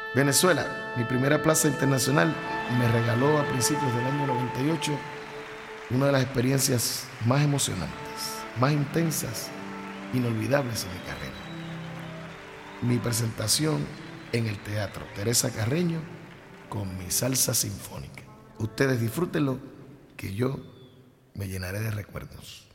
Venezuela, mi primera plaza internacional, me regaló a principios del año 98 una de las experiencias más emocionantes, más intensas, inolvidables en mi carrera. Mi presentación en el Teatro Teresa Carreño con mi salsa sinfónica. Ustedes disfrútenlo, que yo me llenaré de recuerdos.